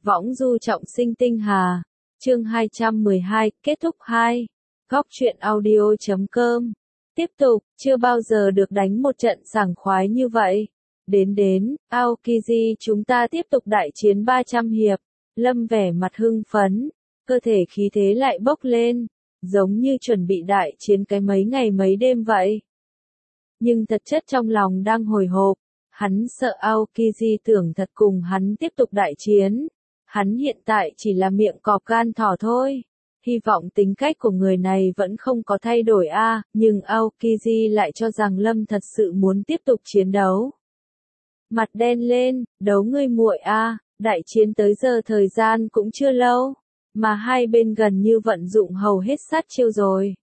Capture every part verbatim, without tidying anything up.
Võng du trọng sinh tinh hà. Chương hai trăm mười hai, kết thúc hai. Góc truyện audio chấm com. Tiếp tục, chưa bao giờ được đánh một trận sảng khoái như vậy. Đến đến, Aokiji chúng ta tiếp tục đại chiến ba trăm hiệp. Lâm vẻ mặt hưng phấn, cơ thể khí thế lại bốc lên, giống như chuẩn bị đại chiến cái mấy ngày mấy đêm vậy. Nhưng thật chất trong lòng đang hồi hộp, hắn sợ Aokiji tưởng thật cùng hắn tiếp tục đại chiến. Hắn hiện tại chỉ là miệng cọp gan thỏ thôi. Hy vọng tính cách của người này vẫn không có thay đổi a, à, nhưng Aokiji lại cho rằng Lâm thật sự muốn tiếp tục chiến đấu. Mặt đen lên, đấu ngươi muội a, à, đại chiến tới giờ thời gian cũng chưa lâu, mà hai bên gần như vận dụng hầu hết sát chiêu rồi.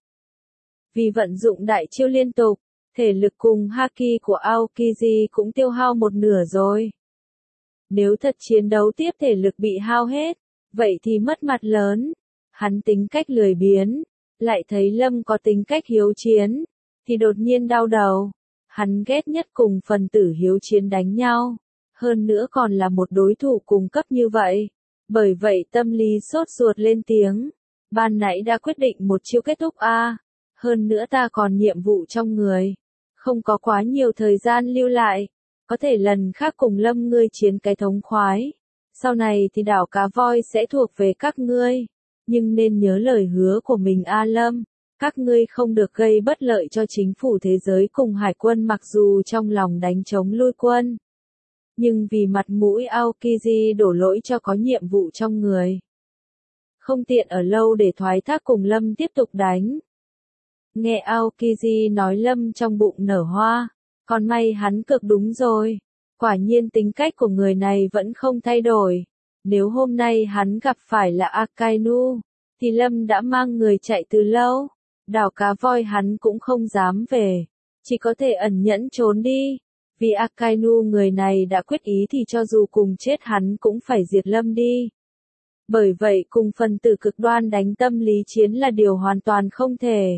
Vì vận dụng đại chiêu liên tục, thể lực cùng haki của Aokiji cũng tiêu hao một nửa rồi. Nếu thật chiến đấu tiếp thể lực bị hao hết, vậy thì mất mặt lớn. Hắn tính cách lười biếng, lại thấy Lâm có tính cách hiếu chiến, thì đột nhiên đau đầu. Hắn ghét nhất cùng phần tử hiếu chiến đánh nhau, hơn nữa còn là một đối thủ cùng cấp như vậy. Bởi vậy tâm lý sốt ruột lên tiếng. Ban nãy đã quyết định một chiêu kết thúc a, à. Hơn nữa ta còn nhiệm vụ trong người, không có quá nhiều thời gian lưu lại. Có thể lần khác cùng Lâm ngươi chiến cái thống khoái. Sau này thì đảo cá voi sẽ thuộc về các ngươi. Nhưng nên nhớ lời hứa của mình a Lâm. Các ngươi không được gây bất lợi cho chính phủ thế giới cùng hải quân mặc dù trong lòng đánh chống lui quân. Nhưng vì mặt mũi Aokiji đổ lỗi cho có nhiệm vụ trong người. Không tiện ở lâu để thoái thác cùng Lâm tiếp tục đánh. Nghe Aokiji nói Lâm trong bụng nở hoa. Còn may hắn cực đúng rồi. Quả nhiên tính cách của người này vẫn không thay đổi. Nếu hôm nay hắn gặp phải là Akainu, thì Lâm đã mang người chạy từ lâu. Đảo cá voi hắn cũng không dám về. Chỉ có thể ẩn nhẫn trốn đi. Vì Akainu người này đã quyết ý thì cho dù cùng chết hắn cũng phải diệt Lâm đi. Bởi vậy cùng phần tử cực đoan đánh tâm lý chiến là điều hoàn toàn không thể.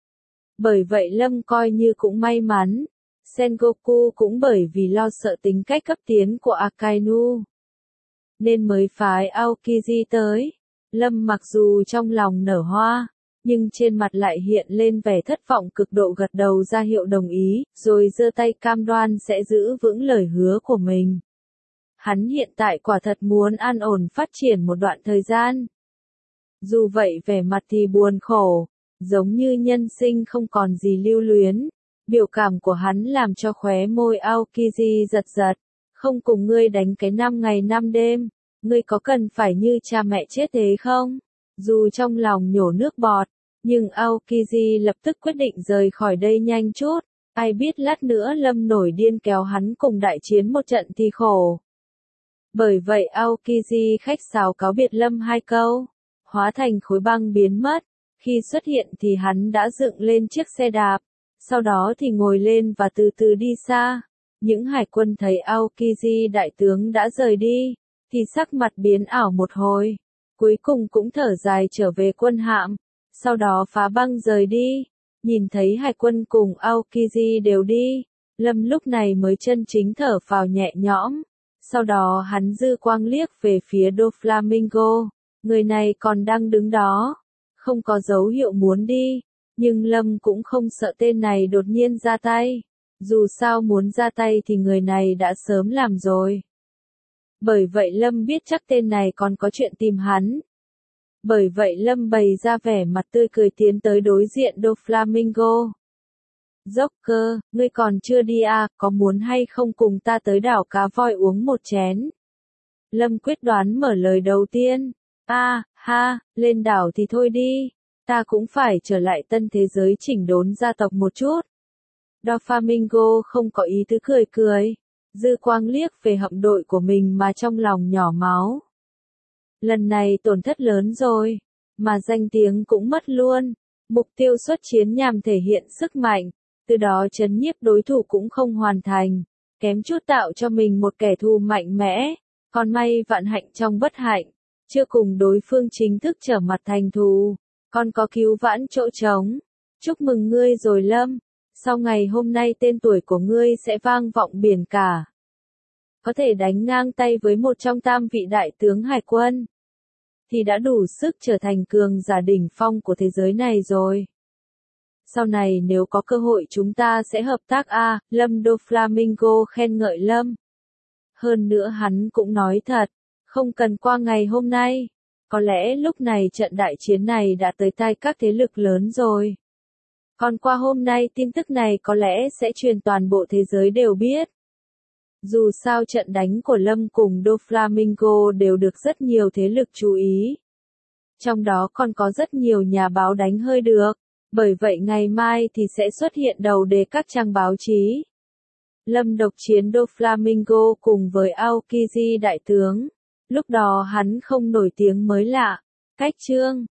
Bởi vậy Lâm coi như cũng may mắn. Sengoku cũng bởi vì lo sợ tính cách cấp tiến của Akainu, nên mới phái Aokiji tới. Lâm mặc dù trong lòng nở hoa, nhưng trên mặt lại hiện lên vẻ thất vọng cực độ gật đầu ra hiệu đồng ý, rồi giơ tay cam đoan sẽ giữ vững lời hứa của mình. Hắn hiện tại quả thật muốn an ổn phát triển một đoạn thời gian. Dù vậy vẻ mặt thì buồn khổ, giống như nhân sinh không còn gì lưu luyến. Biểu cảm của hắn làm cho khóe môi Aokiji giật giật. Không cùng ngươi đánh cái năm ngày năm đêm, ngươi có cần phải như cha mẹ chết thế không? Dù trong lòng nhổ nước bọt, nhưng Aokiji lập tức quyết định rời khỏi đây nhanh chút. Ai biết lát nữa Lâm nổi điên kéo hắn cùng đại chiến một trận thì khổ. Bởi vậy Aokiji khách sáo cáo biệt Lâm hai câu, hóa thành khối băng biến mất. Khi xuất hiện thì hắn đã dựng lên chiếc xe đạp. Sau đó thì ngồi lên và từ từ đi xa. Những hải quân thấy Aokiji đại tướng đã rời đi, thì sắc mặt biến ảo một hồi. Cuối cùng cũng thở dài trở về quân hạm. Sau đó phá băng rời đi. Nhìn thấy hải quân cùng Aokiji đều đi. Lâm lúc này mới chân chính thở phào nhẹ nhõm. Sau đó hắn dư quang liếc về phía Doflamingo. Người này còn đang đứng đó. Không có dấu hiệu muốn đi. Nhưng Lâm cũng không sợ tên này đột nhiên ra tay. Dù sao muốn ra tay thì người này đã sớm làm rồi. Bởi vậy Lâm biết chắc tên này còn có chuyện tìm hắn. Bởi vậy Lâm bày ra vẻ mặt tươi cười tiến tới đối diện Doflamingo. Joker, ngươi còn chưa đi à, có muốn hay không cùng ta tới đảo cá voi uống một chén? Lâm quyết đoán mở lời đầu tiên. A, à, ha, lên đảo thì thôi đi. Ta cũng phải trở lại tân thế giới chỉnh đốn gia tộc một chút. Doflamingo không có ý tứ cười cười. Dư quang liếc về hạm đội của mình mà trong lòng nhỏ máu. Lần này tổn thất lớn rồi. Mà danh tiếng cũng mất luôn. Mục tiêu xuất chiến nhằm thể hiện sức mạnh. Từ đó trấn nhiếp đối thủ cũng không hoàn thành. Kém chút tạo cho mình một kẻ thù mạnh mẽ. Còn may vạn hạnh trong bất hạnh. Chưa cùng đối phương chính thức trở mặt thành thù. Còn có cứu vãn chỗ trống. Chúc mừng ngươi rồi Lâm. Sau ngày hôm nay tên tuổi của ngươi sẽ vang vọng biển cả. có thể đánh ngang tay với một trong tam vị đại tướng hải quân, thì đã đủ sức trở thành cường giả đỉnh phong của thế giới này rồi. Sau này nếu có cơ hội chúng ta sẽ hợp tác a, Lâm Doflamingo khen ngợi Lâm. Hơn nữa hắn cũng nói thật, không cần qua ngày hôm nay, có lẽ lúc này trận đại chiến này đã tới tay các thế lực lớn rồi. Còn qua hôm nay tin tức này có lẽ sẽ truyền toàn bộ thế giới đều biết. Dù sao trận đánh của Lâm cùng Doflamingo đều được rất nhiều thế lực chú ý. Trong đó còn có rất nhiều nhà báo đánh hơi được, bởi vậy ngày mai thì sẽ xuất hiện đầu đề các trang báo chí. Lâm độc chiến Doflamingo cùng với Aokiji đại tướng. Lúc đó hắn không nổi tiếng mới lạ. Cách chương